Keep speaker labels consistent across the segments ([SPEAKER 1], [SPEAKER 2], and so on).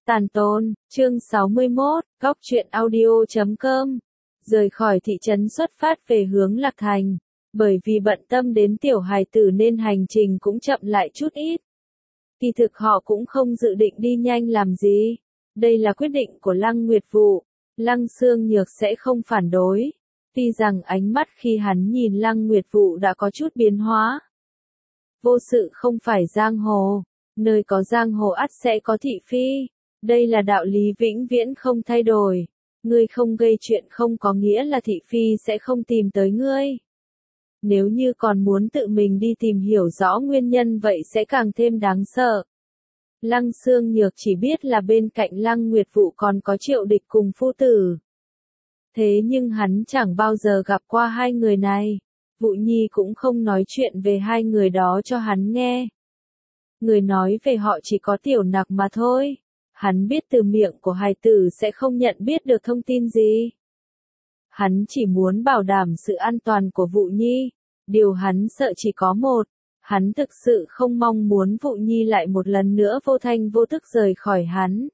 [SPEAKER 1] Tàn Tôn, chương 61, Góc truyện audio.com. Rời khỏi thị trấn xuất phát về hướng Lạc Thành. Bởi vì bận tâm đến tiểu hài tử nên hành trình cũng chậm lại chút ít. Kỳ thực họ cũng không dự định đi nhanh làm gì. Đây là quyết định của Lăng Nguyệt Vụ. Lăng Xương Nhược sẽ không phản đối. Tuy rằng ánh mắt khi hắn nhìn Lăng Nguyệt Vụ đã có chút biến hóa. Vô sự không phải giang hồ. Nơi có giang hồ ắt sẽ có thị phi. Đây là đạo lý vĩnh viễn không thay đổi. Ngươi không gây chuyện không có nghĩa là thị phi sẽ không tìm tới ngươi. Nếu như còn muốn tự mình đi tìm hiểu rõ nguyên nhân vậy sẽ càng thêm đáng sợ. Lăng Xương Nhược chỉ biết là bên cạnh Lăng Nguyệt Vụ còn có Triệu Địch cùng phu tử. Thế nhưng hắn chẳng bao giờ gặp qua hai người này. Vụ Nhi cũng không nói chuyện về hai người đó cho hắn nghe. Người nói về họ chỉ có Tiểu Nặc mà thôi. Hắn biết từ miệng của hài tử sẽ không nhận biết được thông tin gì. Hắn chỉ muốn bảo đảm sự an toàn của Vụ Nhi. Điều hắn sợ chỉ có một. Hắn thực sự không mong muốn Vụ Nhi lại một lần nữa vô thanh vô tức rời khỏi hắn.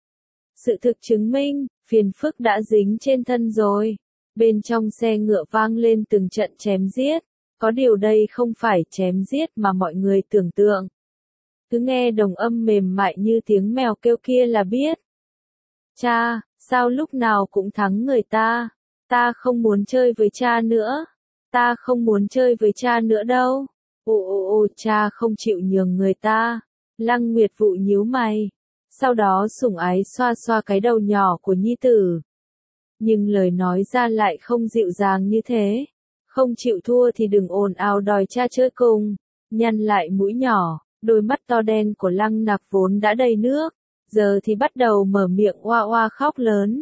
[SPEAKER 1] Sự thực chứng minh, phiền phức đã dính trên thân rồi. Bên trong xe ngựa vang lên từng trận chém giết. Có điều đây không phải chém giết mà mọi người tưởng tượng. Cứ nghe đồng âm mềm mại như tiếng mèo kêu kia là biết. Cha, sao lúc nào cũng thắng người ta? Ta không muốn chơi với cha nữa. Ta không muốn chơi với cha nữa đâu. Ồ, cha không chịu nhường người ta. Lăng Nguyệt Vụ nhíu mày. Sau đó sủng ái xoa xoa cái đầu nhỏ của nhi tử. Nhưng lời nói ra lại không dịu dàng như thế. Không chịu thua thì đừng ồn ào đòi cha chơi cùng. Nhăn lại mũi nhỏ. Đôi mắt to đen của Lăng Nặc vốn đã đầy nước, giờ thì bắt đầu mở miệng oa oa khóc lớn.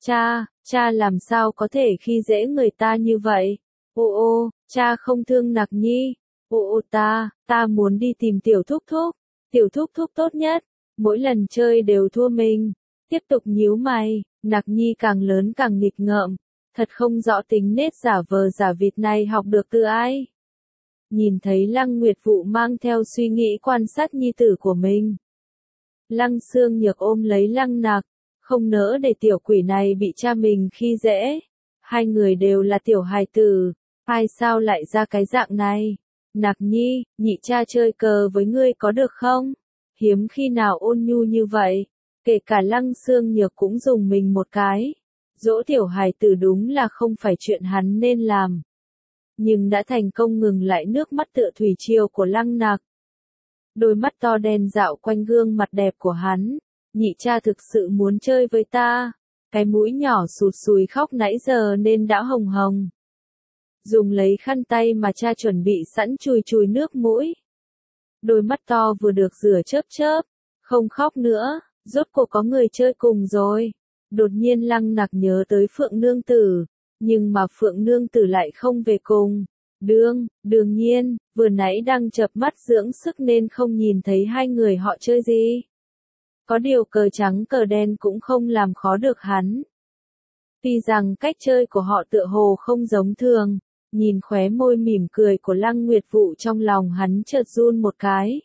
[SPEAKER 1] Cha làm sao có thể khi dễ người ta như vậy? Ô, cha không thương Nặc Nhi. Ô, ta muốn đi tìm Tiểu Thúc Thúc. Tiểu Thúc Thúc tốt nhất, mỗi lần chơi đều thua mình. Tiếp tục nhíu mày, Nặc Nhi càng lớn càng nghịch ngợm, thật không rõ tính nết giả vờ giả vịt này học được từ ai. Nhìn thấy Lăng Nguyệt Vụ mang theo suy nghĩ quan sát nhi tử của mình. Lăng Xương Nhược ôm lấy Lăng Nặc, không nỡ để tiểu quỷ này bị cha mình khi dễ. Hai người đều là tiểu hài tử, ai sao lại ra cái dạng này? Nặc Nhi, nhị cha chơi cờ với ngươi có được không? Hiếm khi nào ôn nhu như vậy, kể cả Lăng Xương Nhược cũng dùng mình một cái. Dỗ tiểu hài tử đúng là không phải chuyện hắn nên làm. Nhưng đã thành công ngừng lại nước mắt tựa thủy triều của Lăng Nặc. Đôi mắt to đen dạo quanh gương mặt đẹp của hắn. Nhị cha thực sự muốn chơi với ta. Cái mũi nhỏ sụt sùi khóc nãy giờ nên đã hồng hồng. Dùng lấy khăn tay mà cha chuẩn bị sẵn chùi chùi nước mũi. Đôi mắt to vừa được rửa chớp chớp. Không khóc nữa, rốt cuộc có người chơi cùng rồi. Đột nhiên Lăng Nặc nhớ tới Phượng Nương Tử. Nhưng mà Phượng Nương Tử lại không về cùng. Đương nhiên, vừa nãy đang chợp mắt dưỡng sức nên không nhìn thấy hai người họ chơi gì. Có điều cờ trắng cờ đen cũng không làm khó được hắn. Tuy rằng cách chơi của họ tựa hồ không giống thường, nhìn khóe môi mỉm cười của Lăng Nguyệt Vụ trong lòng hắn chợt run một cái.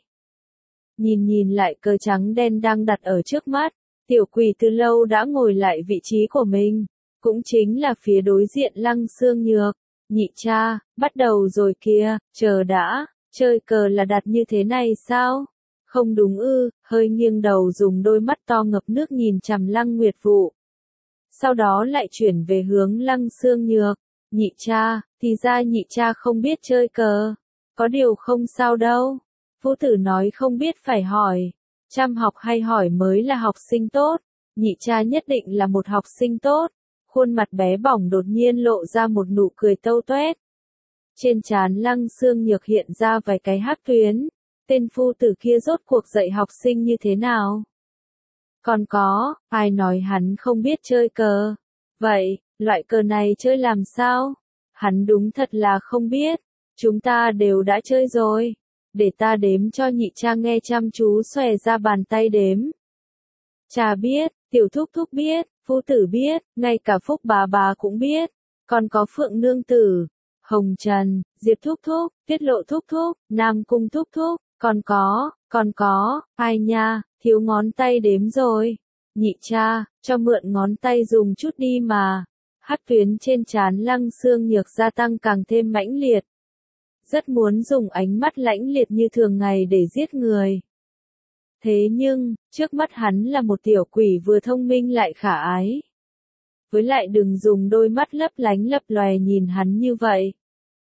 [SPEAKER 1] Nhìn lại cờ trắng đen đang đặt ở trước mắt, tiểu quỷ từ lâu đã ngồi lại vị trí của mình. Cũng chính là phía đối diện Lăng Xương Nhược. Nhị cha, bắt đầu rồi kìa, chờ đã, chơi cờ là đặt như thế này sao? Không đúng ư, hơi nghiêng đầu dùng đôi mắt to ngập nước nhìn chằm Lăng Nguyệt Vụ. Sau đó lại chuyển về hướng Lăng Xương Nhược. Nhị cha, thì ra nhị cha không biết chơi cờ. Có điều không sao đâu. Phu tử nói không biết phải hỏi. Chăm học hay hỏi mới là học sinh tốt. Nhị cha nhất định là một học sinh tốt. Khuôn mặt bé bỏng đột nhiên lộ ra một nụ cười tâu toét. Trên trán Lăng Xương Nhược hiện ra vài cái hắc tuyến. Tên phu tử kia rốt cuộc dạy học sinh như thế nào? Còn có, ai nói hắn không biết chơi cờ? Vậy, loại cờ này chơi làm sao? Hắn đúng thật là không biết. Chúng ta đều đã chơi rồi. Để ta đếm cho nhị cha nghe chăm chú xòe ra bàn tay đếm. Cha biết, Tiểu Thúc Thúc biết. Phu tử biết, ngay cả Phúc bà cũng biết, còn có Phượng Nương Tử, Hồng Trần, Diệp Thúc Thúc, Tiết Lộ Thúc Thúc, Nam Cung Thúc Thúc, còn có, ai nha, thiếu ngón tay đếm rồi. nhị cha, cho mượn ngón tay dùng chút đi mà. Hắc tuyến trên trán Lăng Xương Nhược gia tăng càng thêm mãnh liệt. Rất muốn dùng ánh mắt lãnh liệt như thường ngày để giết người. Thế nhưng, trước mắt hắn là một tiểu quỷ vừa thông minh lại khả ái. Với lại đừng dùng đôi mắt lấp lánh lấp lòe nhìn hắn như vậy.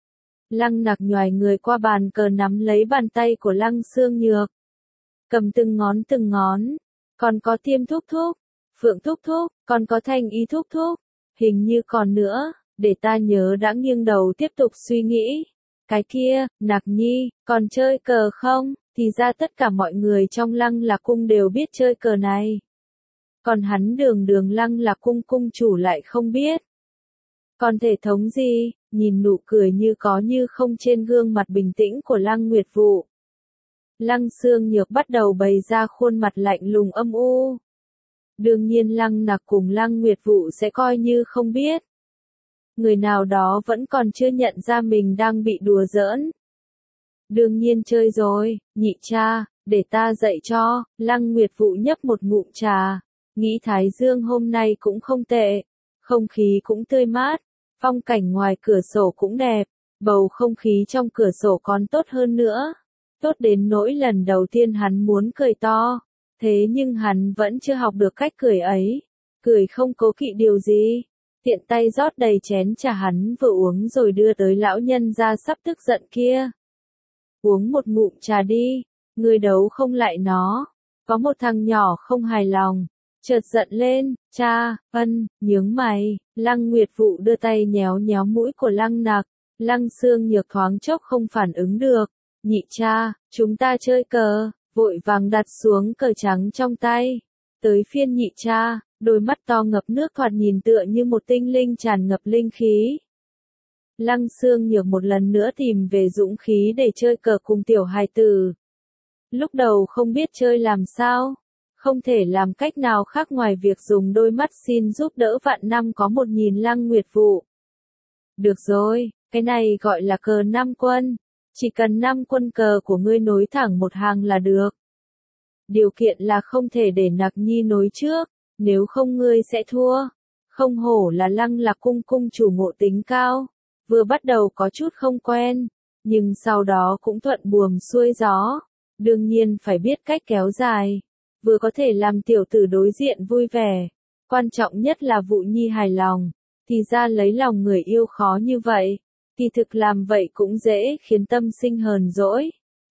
[SPEAKER 1] Lăng Nặc nhoài người qua bàn cờ nắm lấy bàn tay của Lăng Xương Nhược. Cầm từng ngón, còn có Tiêm thúc thúc, Phượng thúc thúc, còn có Thanh Y thúc thúc, hình như còn nữa, để ta nhớ. Đã nghiêng đầu tiếp tục suy nghĩ. Cái kia, Nặc Nhi, còn chơi cờ không? Thì ra tất cả mọi người trong Lăng Lạc cung đều biết chơi cờ này. Còn hắn Đường Lăng Lạc cung cung chủ lại không biết. Còn thể thống gì? Nhìn nụ cười như có như không trên gương mặt bình tĩnh của Lăng Nguyệt Vụ. Lăng Xương Nhược bắt đầu bày ra khuôn mặt lạnh lùng âm u. Đương nhiên Lăng Nặc cùng Lăng Nguyệt Vụ sẽ coi như không biết. Người nào đó vẫn còn chưa nhận ra mình đang bị đùa giỡn. Đương nhiên chơi rồi, nhị cha, để ta dạy cho. Lăng Nguyệt Vụ nhấp một ngụm trà. Nghĩ Thái Dương hôm nay cũng không tệ. Không khí cũng tươi mát. Phong cảnh ngoài cửa sổ cũng đẹp. Bầu không khí trong cửa sổ còn tốt hơn nữa. Tốt đến nỗi lần đầu tiên hắn muốn cười to. Thế nhưng hắn vẫn chưa học được cách cười ấy. Cười không cố kỵ điều gì. Tiện tay rót đầy chén trà hắn vừa uống rồi đưa tới lão nhân gia sắp tức giận kia. Uống một ngụm trà đi, ngươi đấu không lại nó. Có một thằng nhỏ không hài lòng, chợt giận lên, cha, nhướng mày. Lăng Nguyệt Vụ đưa tay nhéo nhéo mũi của Lăng Nặc. Lăng Xương Nhược thoáng chốc không phản ứng được. Nhị cha, chúng ta chơi cờ, vội vàng đặt xuống cờ trắng trong tay. Tới phiên nhị cha, đôi mắt to ngập nước thoạt nhìn tựa như một tinh linh tràn ngập linh khí. Lăng Xương Nhược một lần nữa tìm về dũng khí để chơi cờ cùng tiểu hài tử. Lúc đầu không biết chơi làm sao, không thể làm cách nào khác ngoài việc dùng đôi mắt xin giúp đỡ vạn năm có một nhìn Lăng Nguyệt Vụ. Được rồi, cái này gọi là cờ 5 quân. Chỉ cần 5 quân cờ của ngươi nối thẳng một hàng là được. Điều kiện là không thể để Nặc Nhi nối trước, nếu không ngươi sẽ thua. Không hổ là Lăng Lạc cung cung chủ ngộ tính cao. Vừa bắt đầu có chút không quen, nhưng sau đó cũng thuận buồm xuôi gió. Đương nhiên phải biết cách kéo dài. Vừa có thể làm tiểu tử đối diện vui vẻ. Quan trọng nhất là Vụ Nhi hài lòng. Thì ra lấy lòng người yêu khó như vậy. Kỳ thực làm vậy cũng dễ khiến tâm sinh hờn dỗi.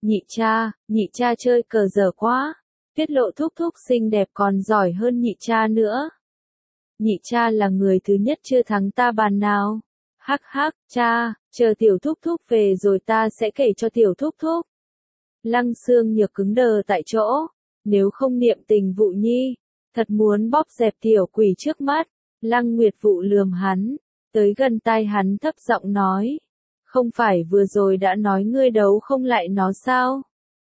[SPEAKER 1] Nhị cha chơi cờ dở quá. Tiết Lộ thúc thúc xinh đẹp còn giỏi hơn nhị cha nữa. Nhị cha là người thứ nhất chưa thắng ta bàn nào. Hắc hắc, cha, chờ tiểu thúc thúc về rồi ta sẽ kể cho tiểu thúc thúc. Lăng Xương Nhược cứng đờ tại chỗ. Nếu không niệm tình Vụ Nhi, thật muốn bóp dẹp tiểu quỷ trước mắt. Lăng Nguyệt Vụ lườm hắn, tới gần tai hắn thấp giọng nói. Không phải vừa rồi đã nói ngươi đấu không lại nó sao?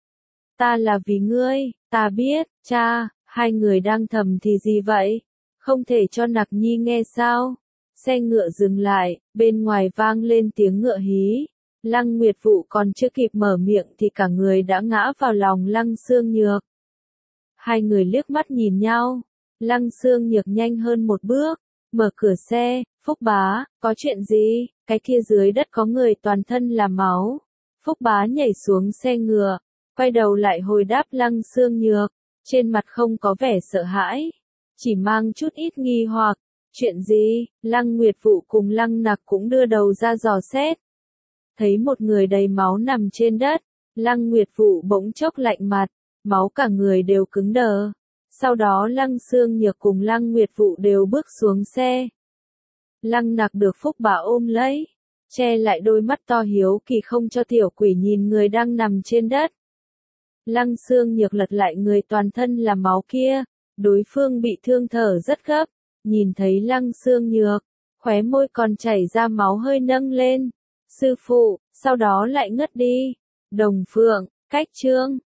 [SPEAKER 1] Ta là vì ngươi, ta biết, cha, hai người đang thầm thì gì vậy? Không thể cho Nặc Nhi nghe sao? Xe ngựa dừng lại, bên ngoài vang lên tiếng ngựa hí. Lăng Nguyệt Vụ còn chưa kịp mở miệng thì cả người đã ngã vào lòng Lăng Xương Nhược. Hai người liếc mắt nhìn nhau. Lăng Xương Nhược nhanh hơn một bước, mở cửa xe. Phúc bá, có chuyện gì? Cái kia dưới đất có người toàn thân là máu. Phúc bá nhảy xuống xe ngựa, quay đầu lại hồi đáp Lăng Xương Nhược, trên mặt không có vẻ sợ hãi, chỉ mang chút ít nghi hoặc. Chuyện gì? Lăng Nguyệt Vụ cùng Lăng Nặc cũng đưa đầu ra dò xét. Thấy một người đầy máu nằm trên đất, Lăng Nguyệt Vụ bỗng chốc lạnh mặt, máu cả người đều cứng đờ. Sau đó Lăng Xương Nhược cùng Lăng Nguyệt Vụ đều bước xuống xe. Lăng Nặc được Phúc bá ôm lấy, che lại đôi mắt to hiếu kỳ không cho tiểu quỷ nhìn người đang nằm trên đất. Lăng Xương Nhược lật lại người toàn thân là máu kia, đối phương bị thương thở rất gấp, nhìn thấy Lăng Xương Nhược, khóe môi còn chảy ra máu hơi nâng lên. Sư phụ, sau đó lại ngất đi. Đồng Phượng, Cách Chương